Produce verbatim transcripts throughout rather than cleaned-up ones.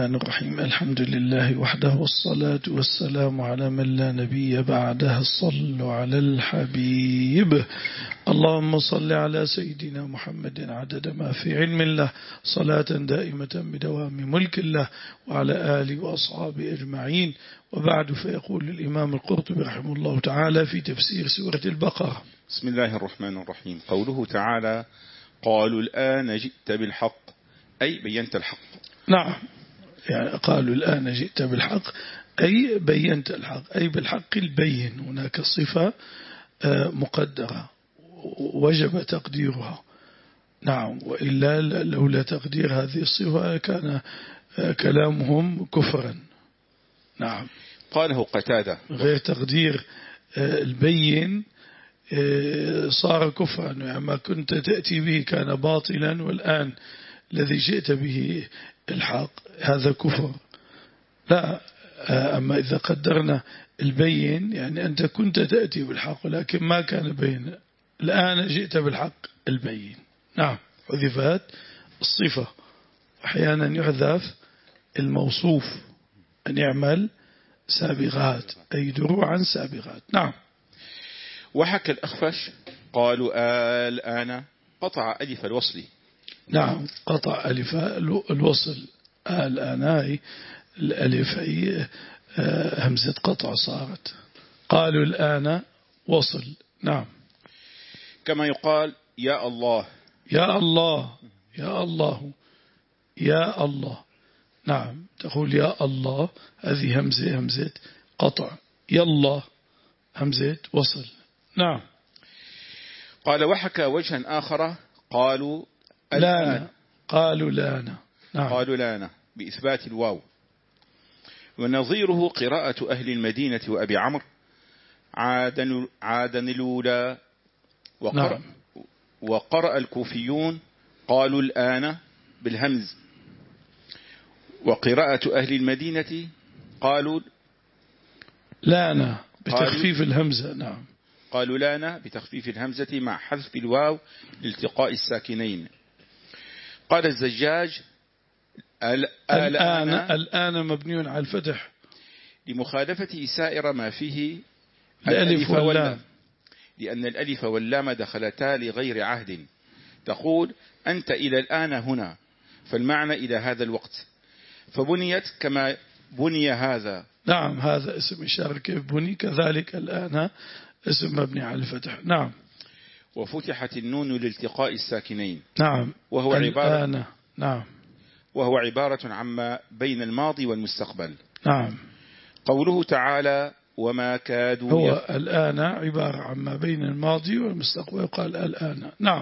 الرحمن الرحيم. الحمد لله وحده والصلاة والسلام على من لا نبي بعده. صلوا على الحبيب. اللهم صل على سيدنا محمد عدد ما في علم الله، صلاة دائمة بدوام ملك الله، وعلى آله وأصحابه أجمعين. وبعد، فيقول الإمام القرطبي رحمه الله تعالى في تفسير سورة البقرة: بسم الله الرحمن الرحيم. قوله تعالى: قالوا الآن جئت بالحق، أي بينت الحق. نعم، يعني قالوا الآن جئت بالحق أي بينت الحق، أي بالحق البين. هناك صفة مقدرة وجب تقديرها. نعم، وإلا لولا تقدير هذه الصفة كان كلامهم كفرا. نعم، قاله قتادة: غير تقدير البين صار كفرا، يعني ما كنت تأتي به كان باطلا، والآن الذي جئت به الحق هذا كفر. لا، أما إذا قدرنا البين يعني أنت كنت تأتي بالحق ولكن ما كان بين، الآن جئت بالحق البين. نعم، حذفت الصفة. أحيانا يحذف الموصوف، أن يعمل سابغات أي دروعا سابغات. نعم. وحكى الأخفش: قالوا الآن قطع ألف الوصل. نعم، قطع ألف الوصل. الآن هاي الألف هي همزة قطع صارت. قالوا الآن وصل. نعم. كما يقال يا الله، يا الله، يا الله، يا الله. نعم، تقول يا الله، هذه همزة همزة قطع. يا الله همزة وصل. نعم. قال: وحكى وجها آخر: قالوا لانا، قالوا لانا. نعم. قالوا لانا بإثبات الواو. ونظيره قراءة أهل المدينة وأبي عمرو: عادن عادن الأولى. وقرأ, نعم. وقرأ الكوفيون: قالوا الآن بالهمز. وقراءة أهل المدينة قالوا لانا بتخفيف الهمزة. نعم، قالوا لانا بتخفيف الهمزة مع حذف الواو لالتقاء الساكنين. قال الزجاج: الآن الآن مبني على الفتح لمخالفة سائر ما فيه الألف واللام، لأن الألف واللام دخلتا لغير عهد. تقول أنت إلى الآن هنا، فالمعنى إلى هذا الوقت، فبنيت كما بني هذا. نعم، هذا اسم إشارة كيف بني، كذلك الآن اسم مبني على الفتح. نعم. وفتحت النون لالتقاء الساكنين. نعم. وهو عبارة الآن. نعم. وهو عبارة عما بين الماضي والمستقبل. نعم. قوله تعالى: وما كادوا هو يف... الآن عبارة عما بين الماضي والمستقبل، يقال الآن. نعم.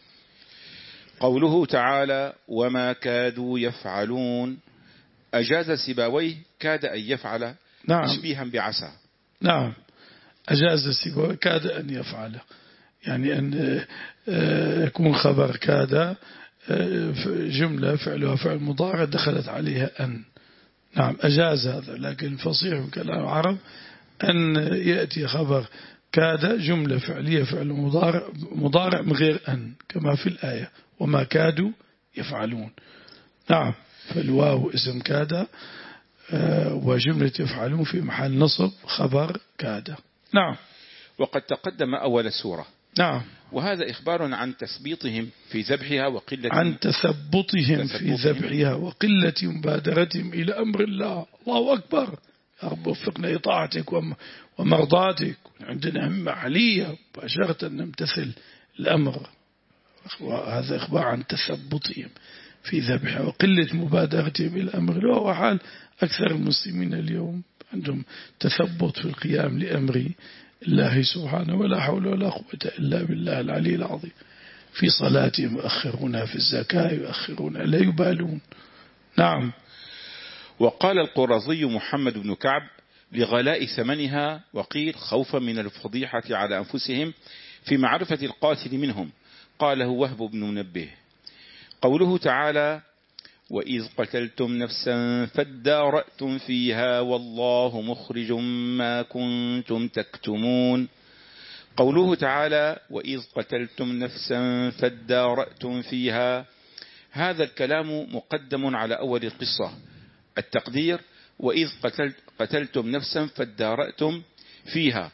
قوله تعالى: وما كادوا يفعلون، أجاز سيبويه كاد أن يفعل. نعم. تشبيها بعسى. نعم، أجاز سيبويه كاد أن يفعل، يعني أن يكون خبر كاد جملة فعلها فعل مضارع دخلت عليها أن. نعم، أجاز هذا، لكن الفصيح بكلام العرب أن يأتي خبر كاد جملة فعلية فعل مضارع مضارع من غير أن، كما في الآية: وما كادوا يفعلون. نعم، فالواو اسم كاد وجملة يفعلون في محل نصب خبر كاد. نعم. وقد تقدم أول السورة. نعم. وهذا إخبار عن تثبيطهم في ذبحها وقلة عن تثبطهم في ذبحها وقلة مبادرتهم إلى أمر الله. الله أكبر، يا رب وفقنا إطاعتك ومرضاتك، عندنا همة عالية مباشرة نمتثل الأمر. وهذا إخبار عن تثبطهم في ذبحها وقلة مبادرتهم إلى أمر الله. وحال أكثر المسلمين اليوم عندهم تثبط في القيام لأمر الله سبحانه، ولا حول ولا قوة إلا بالله العلي العظيم. في صلاتهم يؤخرونها، في الزكاة يؤخرون، لا يبالون. نعم. وقال القرظي محمد بن كعب: لغلاء ثمنها، وقيل خوفا من الفضيحة على أنفسهم في معرفة القاتل منهم. قاله وهب بن منبه. قوله تعالى: وإذ قتلتم نفسا فادارأتم فيها والله مخرج ما كنتم تكتمون. قوله تعالى: وإذ قتلتم نفسا فادارأتم فيها، هذا الكلام مقدم على أول القصة، التقدير وإذ قتلت قتلتم نفسا فادارأتم فيها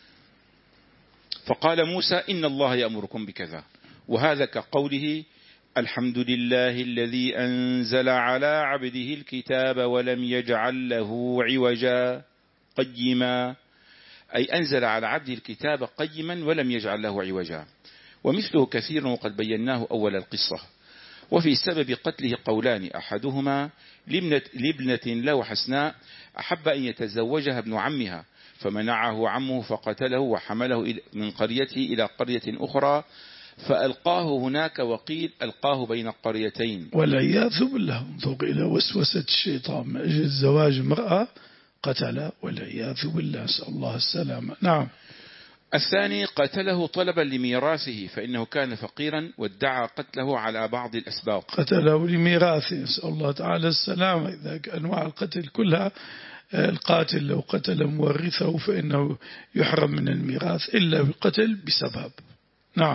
فقال موسى إن الله يأمركم بكذا. وهذا كقوله الحمد لله الذي أنزل على عبده الكتاب ولم يجعل له عوجا قيما، أي أنزل على عبده الكتاب قيما ولم يجعل له عوجا. ومثله كثير وقد بيناه أول القصة. وفي سبب قتله قولان، أحدهما لابنة له حسناء أحب أن يتزوجها ابن عمها فمنعه عمه فقتله وحمله من قريته إلى قرية أخرى فألقاه هناك، وقيل ألقاه بين القريتين. والعياذ بالله. انظر إلى وسوسة الشيطان من أجل الزواج امرأة قتل، والعياذ بالله، نسأل الله السلامة. نعم. الثاني قتله طلبا لميراثه فإنه كان فقيرا وادعى قتله على بعض الأسباط. قتله لميراثه، نسأل الله تعالى السلامة. إذا أنواع القتل كلها، القاتل لو قتل مورثه فإنه يحرم من الميراث إلا بالقتل بسبب. نعم.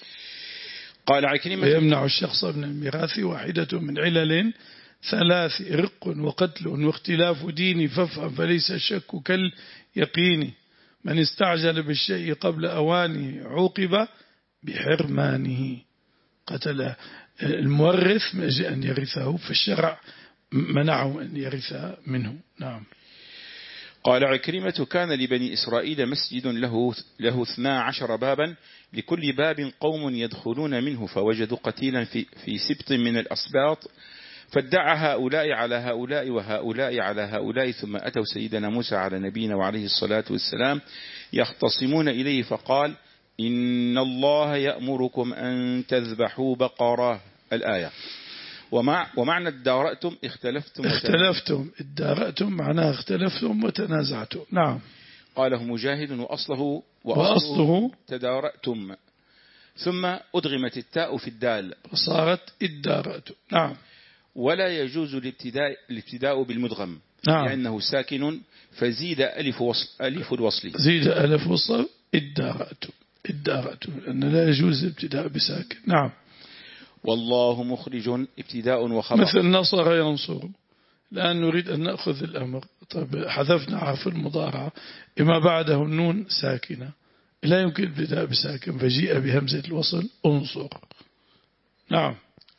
قال عكرمة ويمنع الشخص من الميراث واحدة من علل ثلاث: رق وقتل واختلاف دين، فافهم فليس الشك كاليقين. من استعجل بالشيء قبل أوانه عوقب بحرمانه. قتل المورث من أجل أن يرثه، فالشرع منعه أن يرث منه. نعم. قال عكرمة كان لبني إسرائيل مسجد له له اثنا عشر بابا لكل باب قوم يدخلون منه، فوجدوا قتيلا في, في سبط من الأسباط فادعى هؤلاء على هؤلاء وهؤلاء على هؤلاء، ثم أتوا سيدنا موسى على نبينا وعليه الصلاة والسلام يختصمون إليه فقال إن الله يأمركم أن تذبحوا بقرة. الآية. ومع ومعنى ادارأتم اختلفتم اختلفتم ادارأتم معناه اختلفتم وتنازعتم. نعم. قاله مجاهد وأصله وأصله تدارأتم ثم أدغمت التاء في الدال فصارت ادارأتم. نعم. ولا يجوز الابتداء الابتداء بالمدغم. نعم. لأنه ساكن فزيد ألف وصل ألف الوصل زيد ألف وصل ادارأتم ادارأتم لأن لا يجوز الابتداء بساكن. نعم. والله مخرج ابتداء وخبر. مثل نصر ينصر. الآن نريد أن نأخذ الأمر. طيب حذفنا عرف المضارعة إما بعده النون ساكنة لا يمكن الابتداء بساكن فجيء بهمزة الوصل انصر. نعم.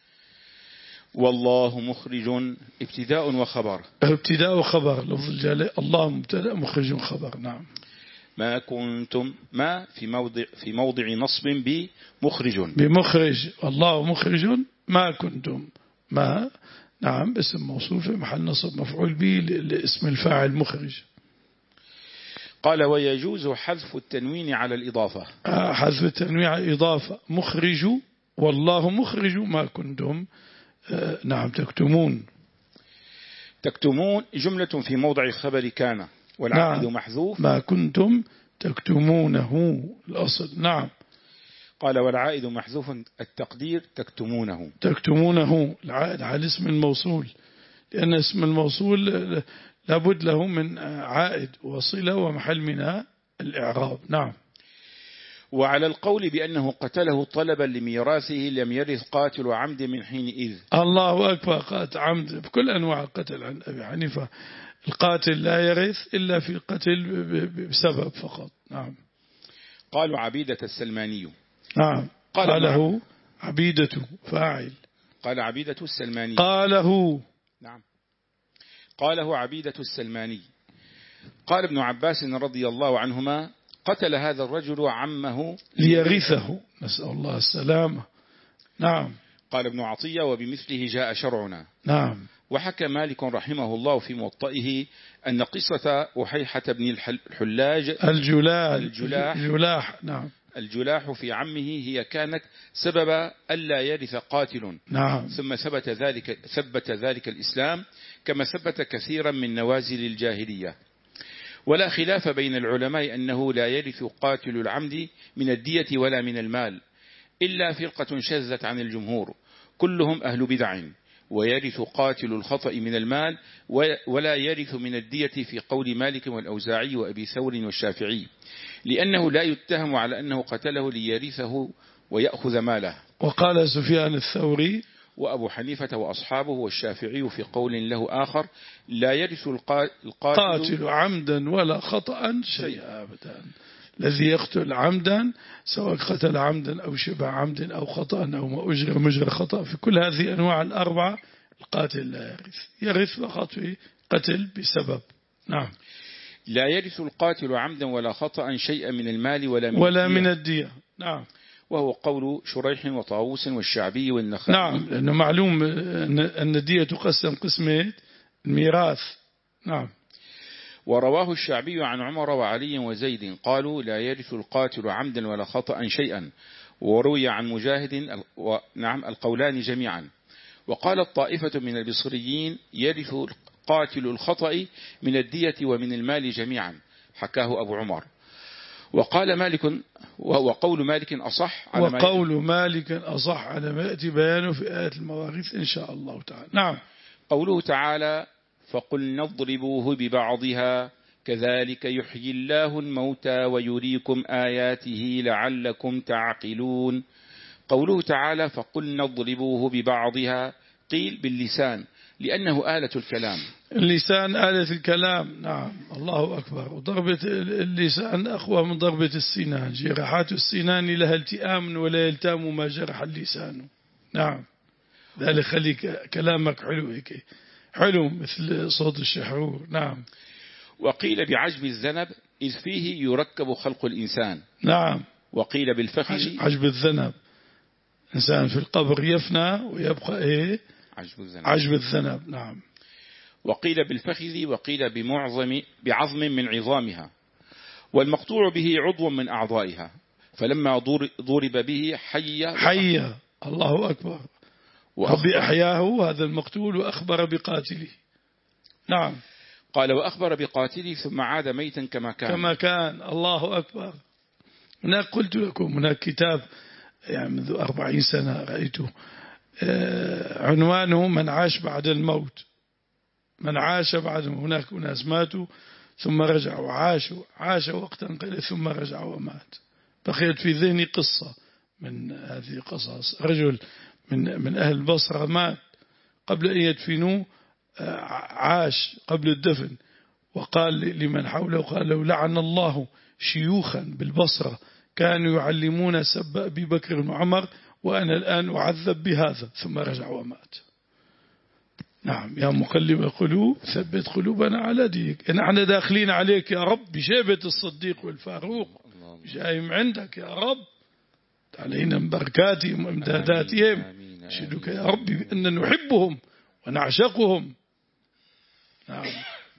والله مخرج ابتداء وخبر. ابتداء وخبر لفظ الجلالة. الله مبتدأ مخرج خبر. نعم. ما كنتم ما في موضع في موضع نصب بمخرج بمخرج. الله مخرج ما كنتم. ما نعم اسم موصول في محل نصب مفعول به لاسم الفاعل مخرج. قال ويجوز حذف التنوين على الإضافة. آه حذف التنوين على الإضافة. مخرج والله مخرج ما كنتم. آه نعم تكتمون. تكتمون جملة في موضع خبر كان والعائد نعم. محذوف. ما كنتم تكتمونه الأصل. نعم. قال والعائد محذوف التقدير تكتمونه. تكتمونه العائد على اسم الموصول لأن اسم الموصول لابد له من عائد وصلة ومحل منها الإعراب. نعم. وعلى القول بأنه قتله طلبا لميراثه لم يرث قاتل عمد من حينئذ. الله أكبر. قاتل عمد بكل أنواع القتل عن أبي حنيفة القاتل لا يرث إلا في القتل بسبب فقط. نعم. قالوا عبيدة السلماني. نعم. قال قاله عبيدة فاعل. قال عبيدة السلماني. قاله. نعم. قاله عبيدة السلماني. قال ابن عباس رضي الله عنهما قتل هذا الرجل عمه ليرثه. نسأل الله السلامة. نعم. قال ابن عطية وبمثله جاء شرعنا. نعم. وحكى مالك رحمه الله في موطئه أن قصة أحيحة بن الحلاج الجلاح الجلاح, الجلاح نعم الجلاح في عمه هي كانت سبب ألا يرث قاتل. نعم. ثم ثبت ذلك ثبت ذلك الإسلام كما ثبت كثيرا من نوازل الجاهلية. ولا خلاف بين العلماء أنه لا يرث قاتل العمد من الدية ولا من المال إلا فرقة شذت عن الجمهور كلهم أهل بدع، ويرث قاتل الخطأ من المال ولا يرث من الدية في قول مالك والأوزاعي وأبي ثور والشافعي، لأنه لا يتهم على أنه قتله ليرثه ويأخذ ماله. وقال سفيان الثوري وأبو حنيفة وأصحابه والشافعي في قول له آخر لا يرث القاتل قاتل عمدا ولا خطأ شيئا أبدا. الذي يقتل عمدا سواء قتل عمدا أو شبه عمد أو خطأ أو ما أجرى مجرى خطأ، في كل هذه الأنواع الأربعة القاتل لا يرث، يرث فقط في قتل بسبب. نعم. لا يرث القاتل عمدا ولا خطأ شيئا من المال ولا من ولا الدية. من الدية. نعم. وهو قول شريح وطاووس والشعبي والنخعي. نعم، لأنه معلوم أن الدية تقسم قسمين الميراث. نعم. ورواه الشعبي عن عمر وعلي وزيد قالوا لا يرث القاتل عمدا ولا خطأ شيئا. وروي عن مجاهد نعم القولان جميعا. وقال الطائفة من البصريين يرث قاتل الخطأ من الدية ومن المال جميعا، حكاه أبو عمر. وقال مالك وقول مالك أصح على وقول مالك أصح على ما يأتي بيانه في آية المواريث إن شاء الله تعالى. نعم. قوله تعالى فقل نضربوه ببعضها كذلك يحيي الله الموتى ويريكم آياته لعلكم تعقلون. قوله تعالى فقل نضربوه ببعضها قيل باللسان لأنه آلة الكلام. اللسان آلة الكلام. نعم. الله أكبر. وضربة اللسان أقوى من ضربة السنان، جراحات السنان لها التئام ولا يلتام ما جرح اللسان. نعم. ذلك خليك كلامك حلو هيك حلو مثل صوت الشحرور. نعم. وقيل بعجب الذنب إذ فيه يركب خلق الإنسان. نعم. وقيل بالفخذ عجب الذنب، إنسان في القبر يفنى ويبقى إيه عجب الذنب. عجب الذنب. نعم. وقيل بالفخذ وقيل بمعظم بعظم من عظامها، والمقطوع به عضو من أعضائها، فلما ضرب به حي حي. الله أكبر. ربي أحياه هذا المقتول وأخبر بقاتله. نعم. قال وأخبر بقاتله ثم عاد ميتا كما كان كما كان. الله أكبر. هناك قلت لكم هناك كتاب يعني منذ أربعين سنة رأيته عنوانه من عاش بعد الموت. من عاش بعد هناك ناس ماتوا ثم رجعوا عاشوا عاش وقتا قليلا ثم رجع ومات. بقيت في ذهني قصة من هذه القصص. رجل من من أهل البصرة مات قبل أن يدفنوه، عاش قبل الدفن وقال لمن حوله قال لو لعن الله شيوخا بالبصرة كانوا يعلمون سب أبي بكر وعمر وأنا الآن أعذب بهذا، ثم رجع ومات. نعم. يا مقلب القلوب ثبت قلوبنا على دينك. نحن داخلين عليك يا رب بشيبة الصديق والفاروق، جايم عندك يا رب، علينا من بركاتهم وامداداتهم. نشهدك يا رب بأن نحبهم ونعشقهم. نعم.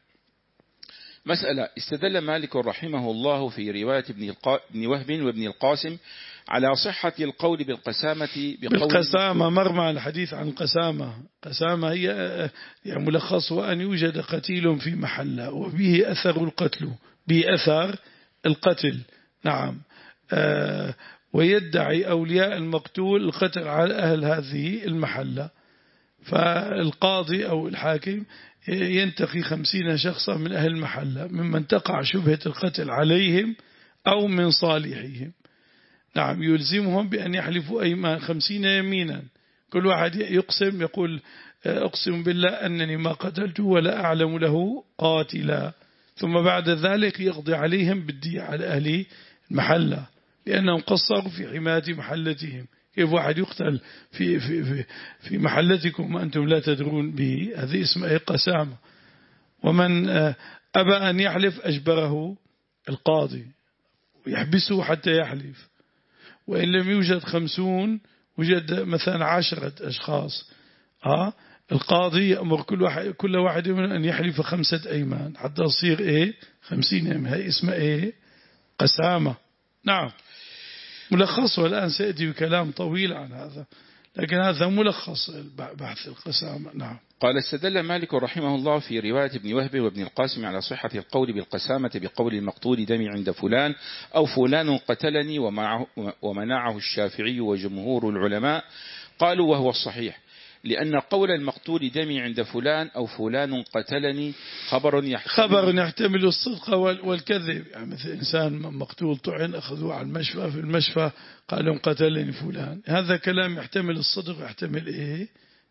مسألة استدل مالك رحمه الله في رواية ابن, القا... ابن وهب وابن القاسم على صحة القول بالقسامة بقول بالقسامة. مرمى الحديث عن القسامة. قسامة هي يعني ملخص وأن يوجد قتيل في محله وبه أثر القتل، به أثر القتل. نعم. آه ويدعي أولياء المقتول القتل على أهل هذه المحلة، فالقاضي أو الحاكم ينتقي خمسين شخصا من أهل المحلة ممن تقع شبهة القتل عليهم أو من صالحهم. نعم. يلزمهم بأن يحلفوا أيمان خمسين يمينا، كل واحد يقسم يقول أقسم بالله أنني ما قتلته ولا أعلم له قاتلا، ثم بعد ذلك يقضي عليهم بالدية على أهل المحلة لأنهم قصروا في حماية محلتهم. كيف واحد يقتل في في في في محلتكم وأنتم لا تدرون به؟ هذه اسمها قسامة. ومن أبى أن يحلف أجبره القاضي ويحبسه حتى يحلف، وإن لم يوجد خمسون وجد مثلا عشرة أشخاص آه القاضي يأمر كل واحد كل واحد منهم أن يحلف خمسة أيمان حتى تصير إيه خمسين أيمان. هي اسمها إيه قسامة. نعم. ملخصه الآن سيأتي بكلام طويل عن هذا، لكن هذا ملخص بحث القسامة. نعم. قال استدل مالك رحمه الله في رواية ابن وهب وابن القاسم على صحة القول بالقسامة بقول المقتول دمي عند فلان أو فلان قتلني، ومنعه الشافعي وجمهور العلماء قالوا وهو الصحيح، لأن قول المقتول دمي عند فلان أو فلان قتلني خبر يحتمل, خبر يحتمل الصدق والكذب. يعني مثل إنسان مقتول طعن أخذوه على المشفى، في المشفى قالوا قتلني فلان، هذا كلام يحتمل الصدق ويحتمل إيه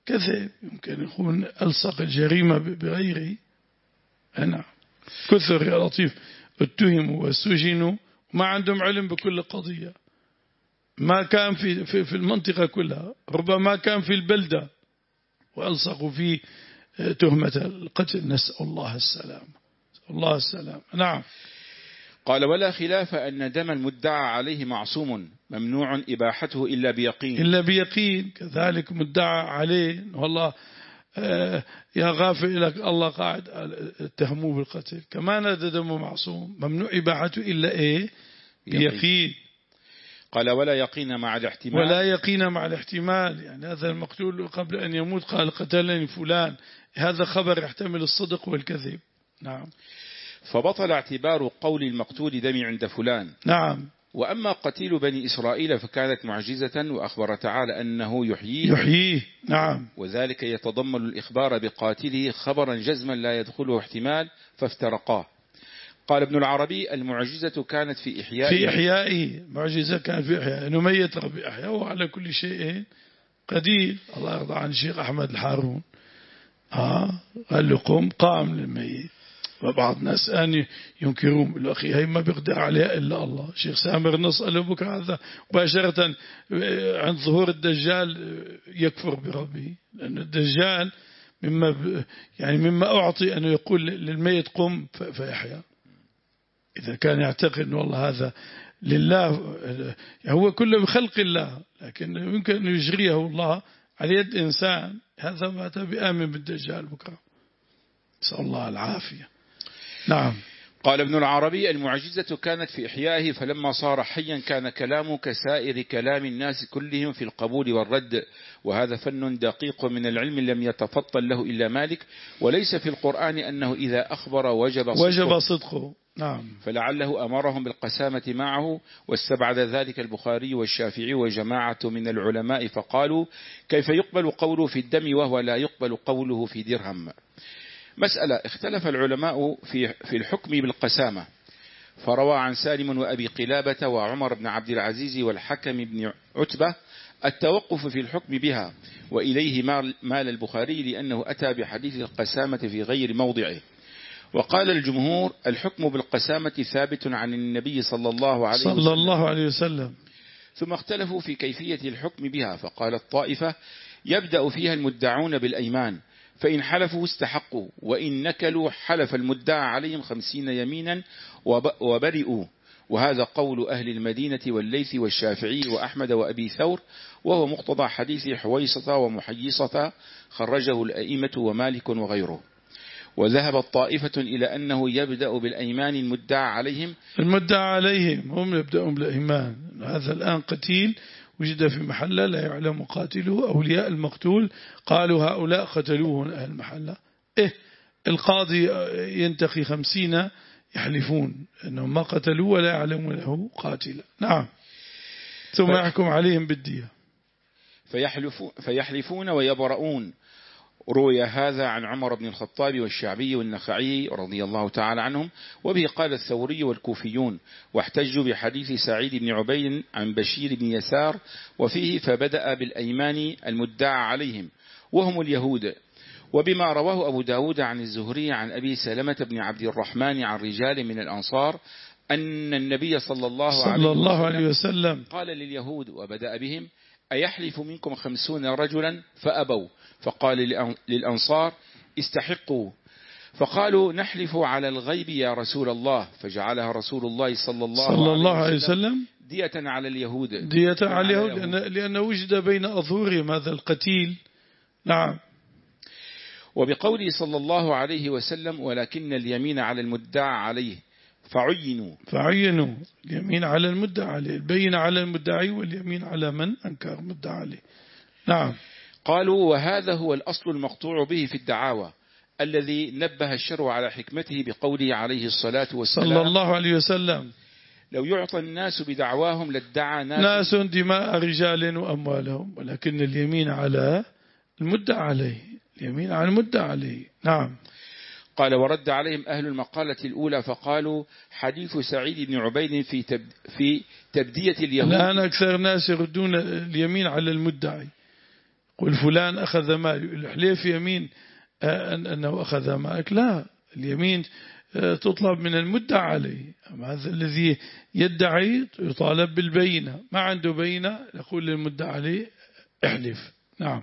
كذب، يمكن يكون ألصق الجريمة بغيره. نعم، كثر يا لطيف اتهموا وسجنوا وما عندهم علم بكل قضية، ما كان في, في, في المنطقة كلها، ربما كان في البلدة وألصقوا فيه تهمة القتل. نسأل الله السلام، نسأل الله السلام. نعم. قال ولا خلاف أن دم المدعى عليه معصوم ممنوع إباحته إلا بيقين. إلا بيقين. كذلك مدعى عليه والله آه يا غافل لك الله قاعد اتهموه بالقتل، كمان هذا دمه معصوم ممنوع إباحته إلا إيه؟ بيقين. قال ولا يقين مع الاحتمال. ولا يقين مع الاحتمال، يعني هذا المقتول قبل أن يموت قال قتلني فلان، هذا خبر يحتمل الصدق والكذب. نعم. فبطل اعتبار قول المقتول دمي عند فلان. نعم. وأما قتيل بني إسرائيل فكانت معجزة، وأخبر تعالى أنه يحييه. يحييه. نعم. وذلك يتضمن الإخبار بقاتله خبرا جزما لا يدخله احتمال، فافترقاه. قال ابن العربي المعجزة كانت في إحيائه. في إحيائه معجزة كانت في إحيائه، إنه ميت ربي أحياه وعلى كل شيء قدير. الله يرضى عن الشيخ أحمد الحارون آه قال له قم، قام للميت. وبعض الناس أن ينكرون الأخي هي ما بيقدر عليها إلا الله. شيخ سامر نص قال بكرة هذا مباشرة عند ظهور الدجال يكفر بربه، لأن الدجال مما يعني مما أعطي أنه يقول للميت قم فيحيا، إذا كان يعتقد أن والله هذا لله، يعني هو كله بخلق الله، لكن يمكن أن يجريه الله على يد إنسان. هذا ما بآمن بالدجال بكرة، نسأل الله العافية. نعم. قال ابن العربي المعجزة كانت في إحيائه، فلما صار حيا كان كلامه كسائر كلام الناس كلهم في القبول والرد، وهذا فن دقيق من العلم لم يتفطن له إلا مالك، وليس في القرآن أنه إذا أخبر وجب صدقه, وجب صدقه. نعم. فلعله أمرهم بالقسامة معه، واستبعد ذلك البخاري والشافعي وجماعة من العلماء، فقالوا كيف يقبل قوله في الدم وهو لا يقبل قوله في درهم. مسألة اختلف العلماء في في الحكم بالقسامة، فروى عن سالم وأبي قلابة وعمر بن عبد العزيز والحكم بن عتبة التوقف في الحكم بها، وإليه مال البخاري لأنه أتى بحديث القسامة في غير موضعه. وقال الجمهور الحكم بالقسامة ثابت عن النبي صلى الله عليه وسلم, صلى الله عليه وسلم. ثم اختلفوا في كيفية الحكم بها، فقال الطائفة يبدأ فيها المدعون بالأيمان، فإن حلفوا استحقوا، وإن نكلوا حلف المدعى عليهم خمسين يمينا وبرئوا. وهذا قول أهل المدينة والليث والشافعي وأحمد وأبي ثور، وهو مقتضى حديث حويصة ومحيصة خرجه الأئمة ومالك وغيره. وذهب الطائفة إلى أنه يبدأ بالأيمان المدعى عليهم. المدعى عليهم هم يبدأون بالأيمان. هذا الآن قتيل وجد في محلة لا يعلم قاتله، أولياء المقتول قالوا هؤلاء قتلوه أهل المحلة. إيه القاضي ينتقي خمسين يحلفون أنهم ما قتلوه ولا يعلمون له قاتلا. نعم. ثم يحكم عليهم بالدية. فيحلفون, فيحلفون ويبرؤون. روي هذا عن عمر بن الخطاب والشعبي والنخعي رضي الله تعالى عنهم، وبه قال الثوري والكوفيون، واحتجوا بحديث سعيد بن عبيد عن بشير بن يسار، وفيه فبدأ بالأيمان المدعى عليهم وهم اليهود. وبما رواه أبو داود عن الزهري عن أبي سلمة بن عبد الرحمن عن رجال من الأنصار أن النبي صلى الله, صلى عليه, الله وسلم عليه وسلم قال لليهود وبدأ بهم أيحلف منكم خمسون رجلا فأبوا، فقال للأنصار استحقوا، فقالوا نحلف على الغيب يا رسول الله، فجعلها رسول الله صلى الله, صلى الله عليه عليه وسلم دية على اليهود. دية على اليهود لأن لأنه وجد بين أظهرهم هذا القتيل. نعم. وبقوله صلى الله عليه وسلم ولكن اليمين على المدعى عليه فعينوا فعينوا اليمين على المدعى عليه، البين على المدعي واليمين على من أنكر مدعى عليه. نعم. قالوا وهذا هو الأصل المقطوع به في الدعاوى الذي نبه الشرع على حكمته بقوله عليه الصلاة والسلام صلى الله عليه وسلم لو يعطى الناس بدعواهم لادعى ناس, ناس دماء رجال وأموالهم، ولكن اليمين على المدعى عليه، اليمين على المدعى عليه. نعم. قال ورد عليهم أهل المقالة الأولى فقالوا حديث سعيد بن عبيد في تب في تبدية اليهود. الآن أكثر الناس يردون اليمين على المدعي، قل فلان أخذ مال، الحليف يمين أنه أخذ مالك، لا، اليمين تطلب من المدعى عليه. أما هذا الذي يدعي يطالب بالبينة، ما عنده بينة يقول للمدعى عليه احلف. نعم.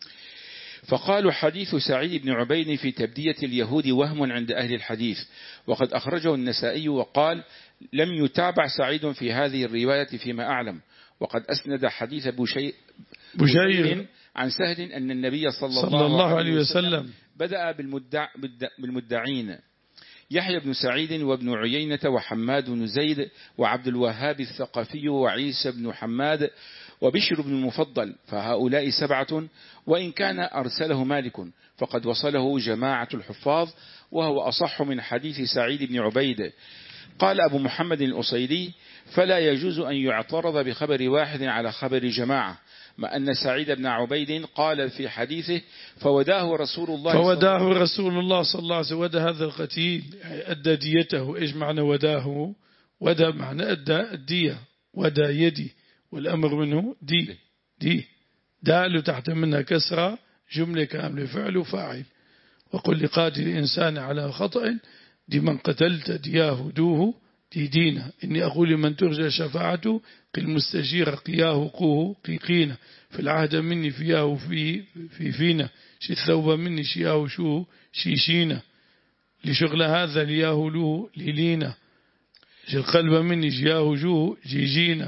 فقالوا حديث سعيد بن عبيد في تبدية اليهود وهم عند أهل الحديث، وقد أخرجه النسائي وقال لم يتابع سعيد في هذه الرواية فيما أعلم، وقد أسند حديث بشير, بشير عن سهل أن النبي صلى, صلى الله, الله عليه وسلم بدأ بالمدع بالمدعين يحيى بن سعيد وابن عيينة وحماد بن زيد وعبد الوهاب الثقفي وعيسى بن حماد وبشر بن المفضل، فهؤلاء سبعة، وإن كان أرسله مالك فقد وصله جماعة الحفاظ، وهو أصح من حديث سعيد بن عبيد. قال أبو محمد الأصيلي فلا يجوز أن يعترض بخبر واحد على خبر جماعة، ما أن سعيد بن عبيد قال في حديثه فوداه رسول الله فوداه رسول الله صلى الله عليه وسلم، ودى هذا القتيل يعني أدى ديته. إيش معنى وداه؟ ودى معنى أدى الدية، ودى يدي، والأمر منه دي دي دال تحت منها كسرة، جملة كاملة فعل وفاعل. وقل لقاتل الإنسان على خطأ دي من قتلت دياه دوه دي دينا، إني أقول لمن ترجى شفاعته قل مستجير قياه قوه قيقينا، في العهد مني فياه في في فينا، شي الثوب مني شياه شو شيشينا، لشغل هذا لياه له ليلينا، شي القلب مني جياه جوه جيجينا،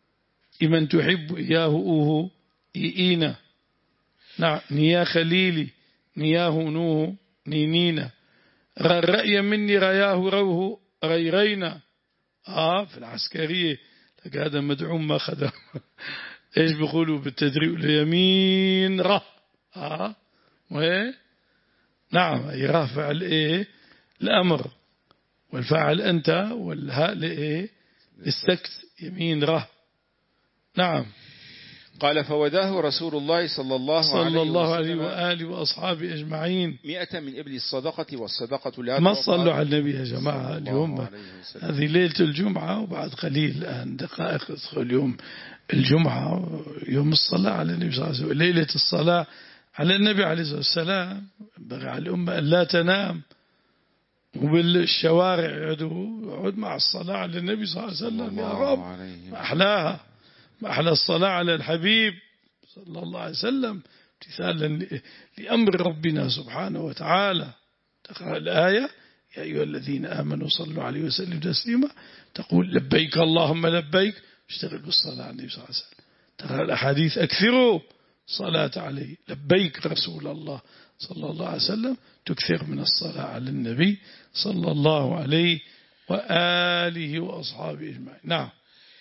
إمن تحب إياه أوه إيئينا. نعم. نيا خليلي نياه نوه نينينا، الرأي مني رياه روه ريرينا. آه في العسكرية لك هذا مدعوم ما خدم إيش بيقولوا بالتدريب اليمين ره. آه وإيه نعم يراه فعل إيه الأمر، والفاعل أنت، والهاء لإيه السكت يمين ره. نعم. قال فوداه رسول الله صلى الله, صلى الله عليه وآله وأصحابه أجمعين مئة من إبل الصدقة، والصدقة لا ما صلوا على النبي يا جماعة اليوم. هذه ليلة الجمعة وبعد قليل الآن دقائق يدخل يوم الجمعة، يوم الصلاة على النبي صلى الله عليه وسلم، ليلة الصلاة على النبي عليه الصلاة والسلام. بغى على الأمة أن لا تنام، وبالشوارع يعود مع الصلاة على النبي صلى الله عليه وسلم. يا رب ما أحلاها، ما أحلى الصلاة على الحبيب صلى الله عليه وسلم، امتثالا لأمر ربنا سبحانه وتعالى. تقرأ الآية يا أيها الذين آمنوا صلوا عليه وسلم تسليما، تقول لبيك اللهم لبيك، اشتغل بالصلاة على النبي صلى الله عليه وسلم. تقرأ الأحاديث أكثروا صلاة عليه، لبيك رسول الله صلى الله عليه وسلم، تكثر من الصلاة على النبي صلى الله عليه وآله وأصحابه أجمعين. نعم.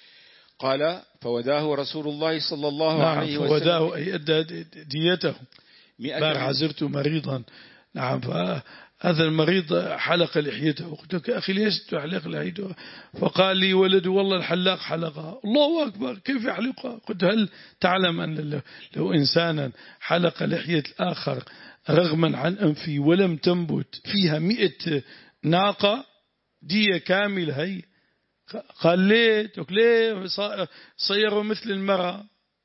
قال فوداه رسول الله صلى الله نعم عليه وسلم. فوداه أي أدى ديته. بارع زرت مريضا، نعم، فهذا المريض حلق لحيته، قلت له أخي ليش تحلق لحيته؟ فقال لي ولده والله الحلاق حلقها. الله أكبر، كيف يحلقها؟ قلت هل تعلم أن لو إنسانا حلق لحية الآخر رغما عن أنفي ولم تنبت فيها مئة ناقة دية كاملة هي؟ قال ليه؟ ليه صيروا مثل المرأة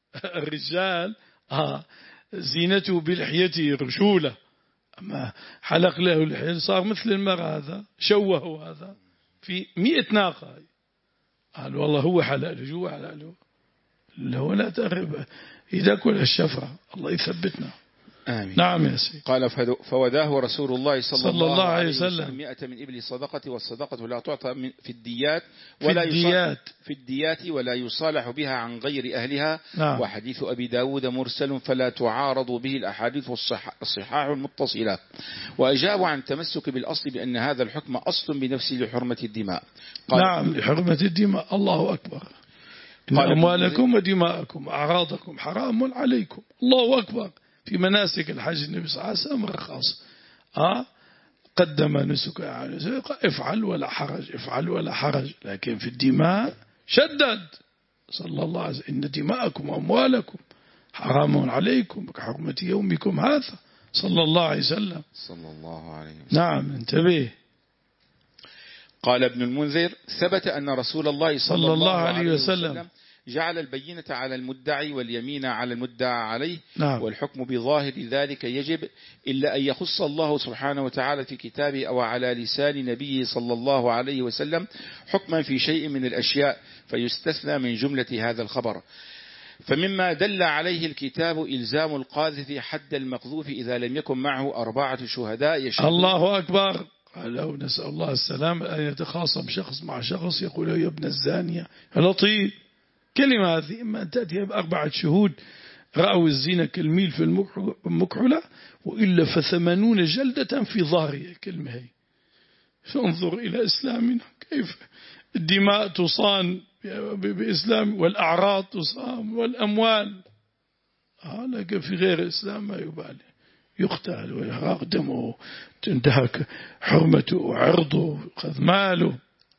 الرجال آه زينته بلحيته رشولة، أما حلق له الحيل صار مثل المرأة، هذا شوه هذا في مئة ناقة. قال والله هو حلق له، جوا حلق له، لو لا تقرب إذا كل الشفرة، الله يثبتنا. آمين. نعم يا سيدي. قال فوداه رسول الله صلى, صلى الله, الله عليه وسلم, وسلم مئة من إبل الصدقة، والصدقة لا تعطى في الديات ولا في الديات في الديات ولا يصالح بها عن غير أهلها. نعم. وحديث أبي داود مرسل فلا تعارض به الأحاديث الصحاح المتصلة. وأجاب عن التمسك بالأصل بأن هذا الحكم أصل بنفسه لحرمة الدماء. نعم لحرمة الدماء. الله أكبر. إن أموالكم ودماءكم أعراضكم حرام عليكم. الله أكبر. في مناسك الحج النبي صلى الله عليه وسلم رخص، آه قدم نسك افعل ولا حرج، افعل ولا حرج، لكن في الدماء شدد صلى الله عليه وسلم إن دماءكم وأموالكم حرام عليكم كحرمة يومكم هذا صلى الله عليه وسلم. صلى الله عليه وسلم. نعم انتبه. قال ابن المنذر ثبت أن رسول الله صلى, صلى الله عليه وسلم, وسلم جعل البينة على المدعي واليمين على المدعى عليه. نعم. والحكم بظاهر ذلك يجب إلا أن يخص الله سبحانه وتعالى في كتابه أو على لسان نبيه صلى الله عليه وسلم حكما في شيء من الأشياء فيستثنى من جملة هذا الخبر. فمما دل عليه الكتاب إلزام القاذف حد المقذوف إذا لم يكن معه أربعة شهداء يشهدون. الله أكبر. لو نسأل الله السلام أن يتخاصم شخص مع شخص يقول يا ابن الزانية يا لطيف. كلمة هذه إما أن تأتي بأربعة شهود رأوا الزنا كالميل في المكحلة وإلا فثمانون جلدة في ظهرها. كلمة هي. فانظر إلى إسلامنا كيف الدماء تصان بإسلام والأعراض تصان والأموال. لكن في غير الإسلام ما يبالي، يقتل ويحرق دمه تنتهك حرمته وعرضه وخذ ماله.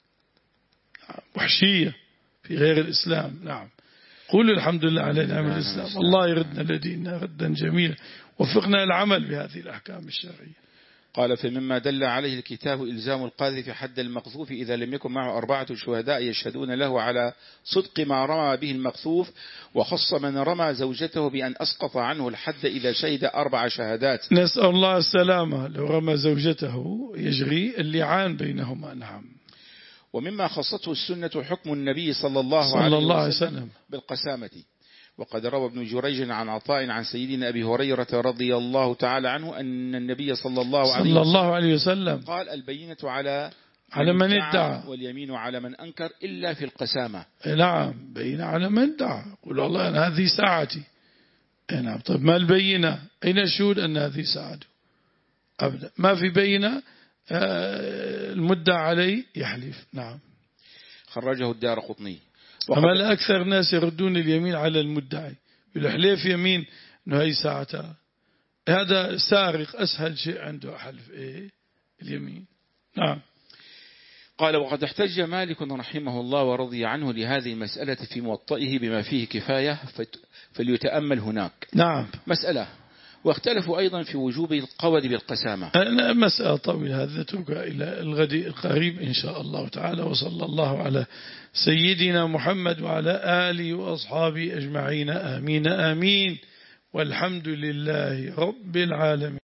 وحشية في غير الإسلام. نعم. قولوا الحمد لله على نعم الإسلام. الله يردنا لدينا ردا جميلا وفقنا العمل بهذه الأحكام الشرعية. قال فمما دل عليه الكتاب إلزام القاذف حد المقذوف إذا لم يكن معه أربعة شهداء يشهدون له على صدق ما رمى به المقذوف. وخص من رمى زوجته بأن أسقط عنه الحد إذا شهد أربع شهادات. نسأل الله السلامة. لو رمى زوجته يجري اللعان بينهما. نعم. ومما خصته السنة حكم النبي صلى الله, صلى عليه, الله عليه وسلم, وسلم بالقسامة. وقد روى ابن جريج عن عطاء عن سيدنا أبي هريرة رضي الله تعالى عنه أن النبي صلى الله عليه, صلى الله عليه وسلم قال البينة على على من ادعى واليمين على من أنكر إلا في القسامة. نعم. بينة على من ادعى. قل الله أن هذه ساعتي. نعم. طيب ما البينة؟ أين الشهود أن هذه ساعته؟ أبدا ما في بينة. المدعى عليه يحلف. نعم. خرجه الدارقطني. أما الأكثر الناس يردون اليمين على المدعي. الحليف يمين أنه هي ساعتها. هذا سارق أسهل شيء عنده حلف إيه؟ اليمين. نعم. قال وقد احتج مالك رحمه الله ورضي عنه لهذه المسألة في موطئه بما فيه كفاية فليتأمل هناك. نعم. مسألة. واختلفوا أيضا في وجوب القود بالقسامة. أنا مسألة طويلة هذا ترجع إلى الغد القريب إن شاء الله تعالى. وصلى الله على سيدنا محمد وعلى آله وأصحابه أجمعين. آمين آمين والحمد لله رب العالمين.